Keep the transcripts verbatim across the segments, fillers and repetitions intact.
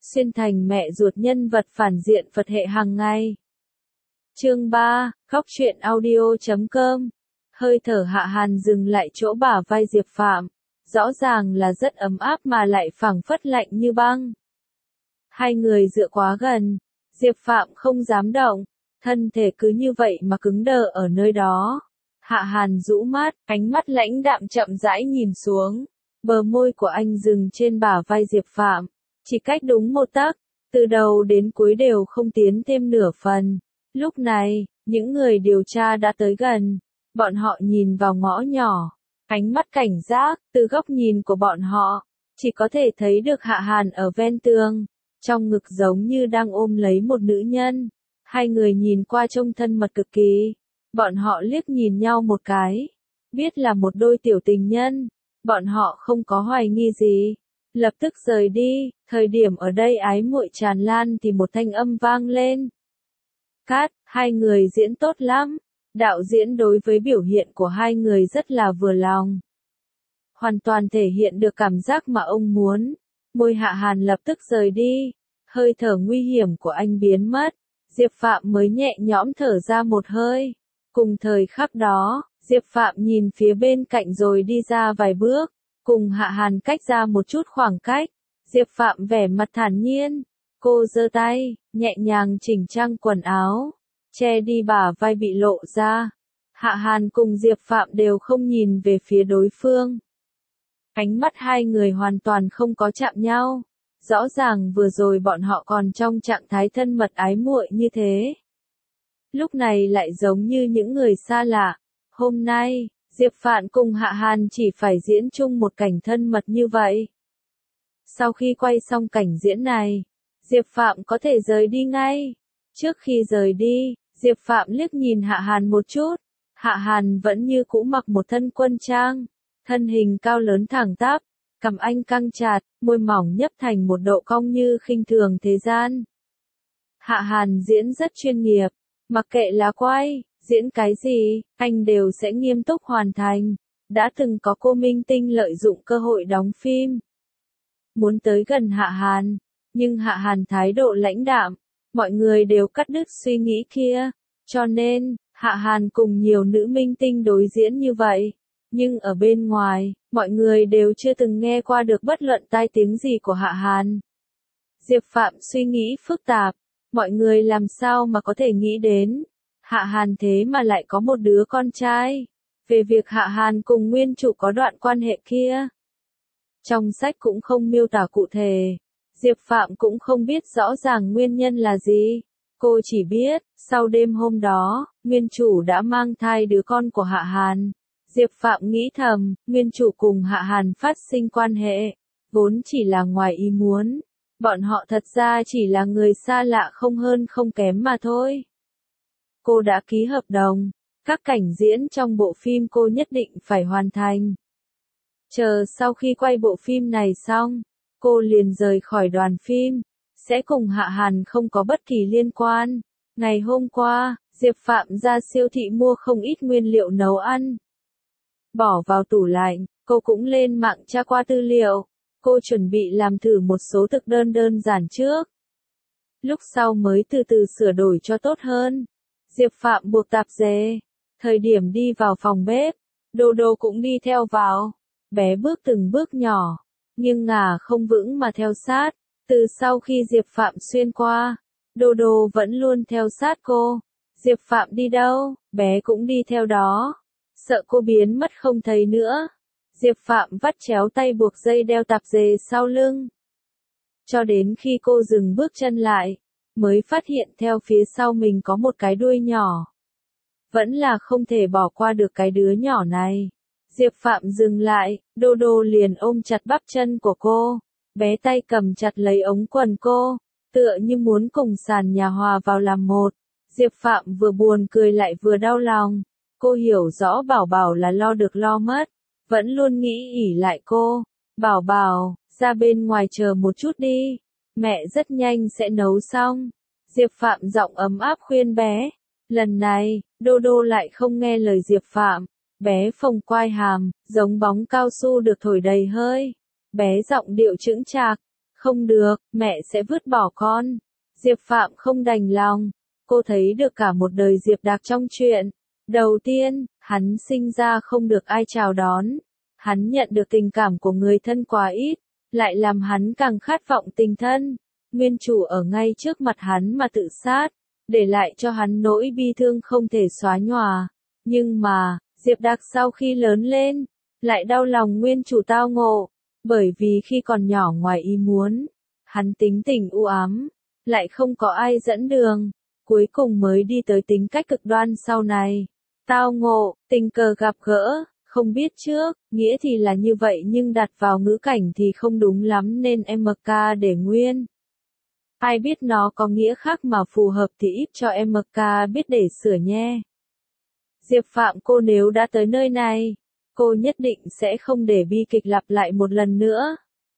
xuyên thành mẹ ruột nhân vật phản diện Phật hệ hàng ngày. Chương ba, Khóc Chuyện Audio chấm com. Hơi thở Hạ Hàn dừng lại chỗ bả vai Diệp Phạm, rõ ràng là rất ấm áp mà lại phảng phất lạnh như băng. Hai người dựa quá gần, Diệp Phạm không dám động, thân thể cứ như vậy mà cứng đờ ở nơi đó. Hạ Hàn rũ mắt, ánh mắt lãnh đạm chậm rãi nhìn xuống, bờ môi của anh dừng trên bả vai Diệp Phạm, chỉ cách đúng một tấc, từ đầu đến cuối đều không tiến thêm nửa phần. Lúc này, những người điều tra đã tới gần, bọn họ nhìn vào ngõ nhỏ, ánh mắt cảnh giác, từ góc nhìn của bọn họ, chỉ có thể thấy được Hạ Hàn ở ven tường, trong ngực giống như đang ôm lấy một nữ nhân. Hai người nhìn qua trông thân mật cực kỳ, bọn họ liếc nhìn nhau một cái, biết là một đôi tiểu tình nhân, bọn họ không có hoài nghi gì, lập tức rời đi. Thời điểm ở đây ái muội tràn lan thì một thanh âm vang lên. Cát, hai người diễn tốt lắm. Đạo diễn đối với biểu hiện của hai người rất là vừa lòng. Hoàn toàn thể hiện được cảm giác mà ông muốn. Môi Hạ Hàn lập tức rời đi. Hơi thở nguy hiểm của anh biến mất. Diệp Phạm mới nhẹ nhõm thở ra một hơi. Cùng thời khắc đó, Diệp Phạm nhìn phía bên cạnh rồi đi ra vài bước. Cùng Hạ Hàn cách ra một chút khoảng cách. Diệp Phạm vẻ mặt thản nhiên. Cô giơ tay, nhẹ nhàng chỉnh trang quần áo, che đi bả vai bị lộ ra. Hạ Hàn cùng Diệp Phạm đều không nhìn về phía đối phương. Ánh mắt hai người hoàn toàn không có chạm nhau. Rõ ràng vừa rồi bọn họ còn trong trạng thái thân mật ái muội như thế. Lúc này lại giống như những người xa lạ. Hôm nay, Diệp Phạm cùng Hạ Hàn chỉ phải diễn chung một cảnh thân mật như vậy. Sau khi quay xong cảnh diễn này, Diệp Phạm có thể rời đi ngay. Trước khi rời đi, Diệp Phạm liếc nhìn Hạ Hàn một chút. Hạ Hàn vẫn như cũ mặc một thân quân trang, thân hình cao lớn thẳng tắp, cằm anh căng chặt, môi mỏng nhấp thành một độ cong như khinh thường thế gian. Hạ Hàn diễn rất chuyên nghiệp, mặc kệ là quay, diễn cái gì, anh đều sẽ nghiêm túc hoàn thành. Đã từng có cô minh tinh lợi dụng cơ hội đóng phim, muốn tới gần Hạ Hàn, nhưng Hạ Hàn thái độ lãnh đạm, mọi người đều cắt đứt suy nghĩ kia, cho nên, Hạ Hàn cùng nhiều nữ minh tinh đối diễn như vậy, nhưng ở bên ngoài, mọi người đều chưa từng nghe qua được bất luận tai tiếng gì của Hạ Hàn. Diệp Phạm suy nghĩ phức tạp, mọi người làm sao mà có thể nghĩ đến, Hạ Hàn thế mà lại có một đứa con trai, về việc Hạ Hàn cùng nguyên chủ có đoạn quan hệ kia. Trong sách cũng không miêu tả cụ thể. Diệp Phạm cũng không biết rõ ràng nguyên nhân là gì. Cô chỉ biết, sau đêm hôm đó, nguyên chủ đã mang thai đứa con của Hạ Hàn. Diệp Phạm nghĩ thầm, nguyên chủ cùng Hạ Hàn phát sinh quan hệ, vốn chỉ là ngoài ý muốn. Bọn họ thật ra chỉ là người xa lạ không hơn không kém mà thôi. Cô đã ký hợp đồng, các cảnh diễn trong bộ phim cô nhất định phải hoàn thành. Chờ sau khi quay bộ phim này xong, cô liền rời khỏi đoàn phim, sẽ cùng Hạ Hàn không có bất kỳ liên quan. Ngày hôm qua, Diệp Phạm ra siêu thị mua không ít nguyên liệu nấu ăn. Bỏ vào tủ lạnh, cô cũng lên mạng tra qua tư liệu. Cô chuẩn bị làm thử một số thực đơn đơn giản trước. Lúc sau mới từ từ sửa đổi cho tốt hơn. Diệp Phạm buộc tạp dề. Thời điểm đi vào phòng bếp, Đô Đô cũng đi theo vào. Bé bước từng bước nhỏ, nhưng ngả không vững mà theo sát. Từ sau khi Diệp Phạm xuyên qua, Đô Đô vẫn luôn theo sát cô. Diệp Phạm đi đâu, bé cũng đi theo đó. Sợ cô biến mất không thấy nữa. Diệp Phạm vắt chéo tay buộc dây đeo tạp dề sau lưng. Cho đến khi cô dừng bước chân lại, mới phát hiện theo phía sau mình có một cái đuôi nhỏ. Vẫn là không thể bỏ qua được cái đứa nhỏ này. Diệp Phạm dừng lại, Đô Đô liền ôm chặt bắp chân của cô. Bé tay cầm chặt lấy ống quần cô, tựa như muốn cùng sàn nhà hòa vào làm một. Diệp Phạm vừa buồn cười lại vừa đau lòng. Cô hiểu rõ Bảo Bảo là lo được lo mất, vẫn luôn nghĩ ỉ lại cô. Bảo Bảo, ra bên ngoài chờ một chút đi, mẹ rất nhanh sẽ nấu xong. Diệp Phạm giọng ấm áp khuyên bé. Lần này, Đô Đô lại không nghe lời Diệp Phạm. Bé phồng quai hàm, giống bóng cao su được thổi đầy hơi. Bé giọng điệu chững chạc, Không được, mẹ sẽ vứt bỏ con. Diệp Phạm không đành lòng. Cô thấy được cả một đời Diệp Đạc trong chuyện. Đầu tiên, hắn sinh ra không được ai chào đón. Hắn nhận được tình cảm của người thân quá ít, lại làm hắn càng khát vọng tình thân. Nguyên chủ ở ngay trước mặt hắn mà tự sát, để lại cho hắn nỗi bi thương không thể xóa nhòa. Nhưng mà, Diệp Đạc sau khi lớn lên, lại đau lòng nguyên chủ tao ngộ, bởi vì khi còn nhỏ ngoài ý muốn, hắn tính tình u ám, lại không có ai dẫn đường, cuối cùng mới đi tới tính cách cực đoan sau này. Tao ngộ, tình cờ gặp gỡ, không biết trước, nghĩa thì là như vậy nhưng đặt vào ngữ cảnh thì không đúng lắm nên em ca để nguyên. Ai biết nó có nghĩa khác mà phù hợp thì ít cho em ca biết để sửa nhé. Diệp Phạm cô nếu đã tới nơi này, cô nhất định sẽ không để bi kịch lặp lại một lần nữa.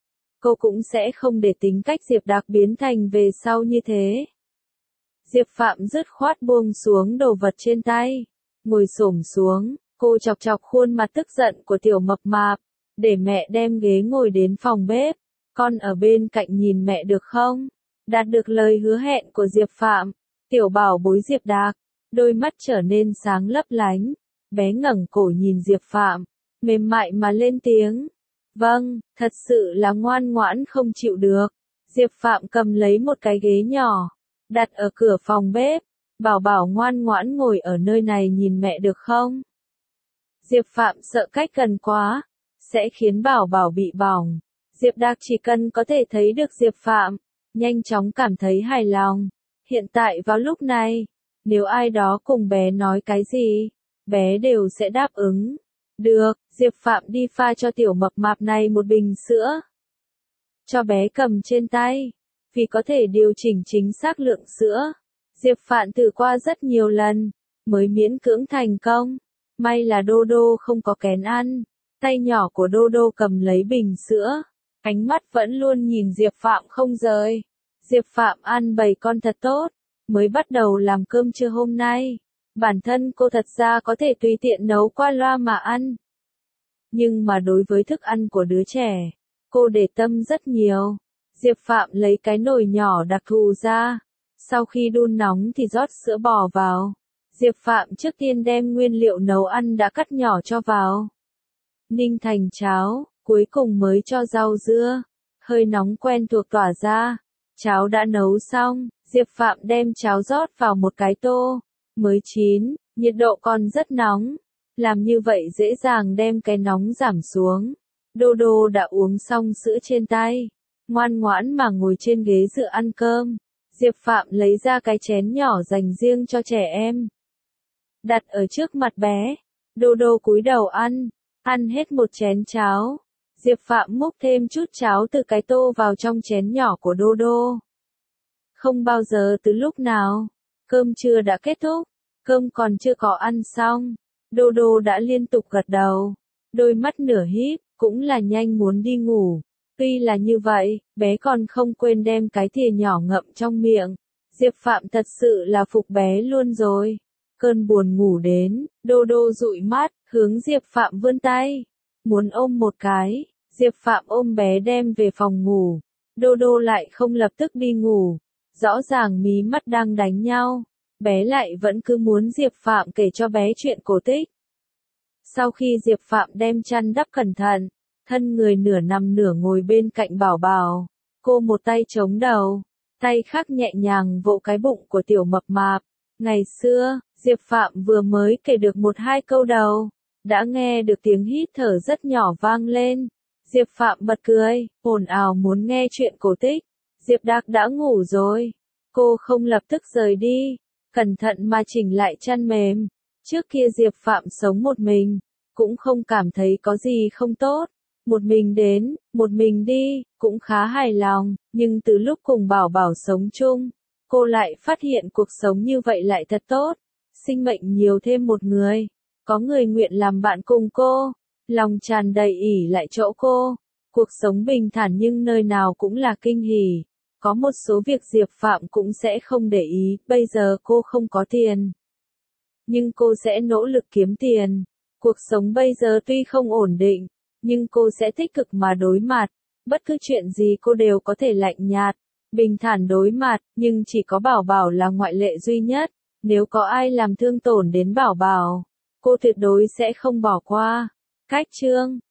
Cô cũng sẽ không để tính cách Diệp Đạc biến thành về sau như thế. Diệp Phạm dứt khoát buông xuống đồ vật trên tay, ngồi xổm xuống, cô chọc chọc khuôn mặt tức giận của tiểu mập mạp, để mẹ đem ghế ngồi đến phòng bếp, con ở bên cạnh nhìn mẹ được không? Đạt được lời hứa hẹn của Diệp Phạm, tiểu bảo bối Diệp Đạc, đôi mắt trở nên sáng lấp lánh, bé ngẩng cổ nhìn Diệp Phạm, mềm mại mà lên tiếng. Vâng, thật sự là ngoan ngoãn không chịu được. Diệp Phạm cầm lấy một cái ghế nhỏ, đặt ở cửa phòng bếp, bảo bảo ngoan ngoãn ngồi ở nơi này nhìn mẹ được không? Diệp Phạm sợ cách gần quá, sẽ khiến bảo bảo bị bỏng. Diệp Đạc chỉ cần có thể thấy được Diệp Phạm, nhanh chóng cảm thấy hài lòng. Hiện tại vào lúc này, nếu ai đó cùng bé nói cái gì, bé đều sẽ đáp ứng. Được, Diệp Phạm đi pha cho tiểu mập mạp này một bình sữa. Cho bé cầm trên tay, vì có thể điều chỉnh chính xác lượng sữa. Diệp Phạm thử qua rất nhiều lần, mới miễn cưỡng thành công. May là Đô Đô không có kén ăn. Tay nhỏ của Đô Đô cầm lấy bình sữa, ánh mắt vẫn luôn nhìn Diệp Phạm không rời. Diệp Phạm ăn bầy con thật tốt, mới bắt đầu làm cơm trưa hôm nay. Bản thân cô thật ra có thể tùy tiện nấu qua loa mà ăn. Nhưng mà đối với thức ăn của đứa trẻ, cô để tâm rất nhiều. Diệp Phạm lấy cái nồi nhỏ đặc thù ra. Sau khi đun nóng thì rót sữa bò vào. Diệp Phạm trước tiên đem nguyên liệu nấu ăn đã cắt nhỏ cho vào. Ninh thành cháo, cuối cùng mới cho rau dưa. Hơi nóng quen thuộc tỏa ra. Cháo đã nấu xong, Diệp Phạm đem cháo rót vào một cái tô. Mới chín, nhiệt độ còn rất nóng. Làm như vậy dễ dàng đem cái nóng giảm xuống. Đô Đô đã uống xong sữa trên tay, ngoan ngoãn mà ngồi trên ghế dựa ăn cơm. Diệp Phạm lấy ra cái chén nhỏ dành riêng cho trẻ em, đặt ở trước mặt bé. Đô Đô cúi đầu ăn, ăn hết một chén cháo. Diệp Phạm múc thêm chút cháo từ cái tô vào trong chén nhỏ của Đô Đô. Không bao giờ từ lúc nào, cơm trưa đã kết thúc, cơm còn chưa có ăn xong, Đô Đô đã liên tục gật đầu, đôi mắt nửa híp, cũng là nhanh muốn đi ngủ. Tuy là như vậy, bé còn không quên đem cái thìa nhỏ ngậm trong miệng. Diệp Phạm thật sự là phục bé luôn rồi. Cơn buồn ngủ đến, Đô Đô dụi mắt, hướng Diệp Phạm vươn tay, muốn ôm một cái. Diệp Phạm ôm bé đem về phòng ngủ. Đô Đô lại không lập tức đi ngủ. Rõ ràng mí mắt đang đánh nhau. Bé lại vẫn cứ muốn Diệp Phạm kể cho bé chuyện cổ tích. Sau khi Diệp Phạm đem chăn đắp cẩn thận, thân người nửa nằm nửa ngồi bên cạnh bảo bảo. Cô một tay chống đầu, tay khác nhẹ nhàng vỗ cái bụng của tiểu mập mạp. Ngày xưa, Diệp Phạm vừa mới kể được một hai câu đầu, đã nghe được tiếng hít thở rất nhỏ vang lên. Diệp Phạm bật cười, ồn ào muốn nghe chuyện cổ tích. Diệp Đạc đã ngủ rồi. Cô không lập tức rời đi, cẩn thận mà chỉnh lại chăn mềm. Trước kia Diệp Phạm sống một mình, cũng không cảm thấy có gì không tốt. Một mình đến, một mình đi, cũng khá hài lòng, nhưng từ lúc cùng Bảo Bảo sống chung, cô lại phát hiện cuộc sống như vậy lại thật tốt. Sinh mệnh nhiều thêm một người, có người nguyện làm bạn cùng cô, lòng tràn đầy ỉ lại chỗ cô. Cuộc sống bình thản nhưng nơi nào cũng là kinh hỉ. Có một số việc Diệp Phạm cũng sẽ không để ý, bây giờ cô không có tiền, nhưng cô sẽ nỗ lực kiếm tiền. Cuộc sống bây giờ tuy không ổn định, nhưng cô sẽ tích cực mà đối mặt. Bất cứ chuyện gì cô đều có thể lạnh nhạt, bình thản đối mặt, nhưng chỉ có Bảo Bảo là ngoại lệ duy nhất. Nếu có ai làm thương tổn đến Bảo Bảo, cô tuyệt đối sẽ không bỏ qua. Cách chương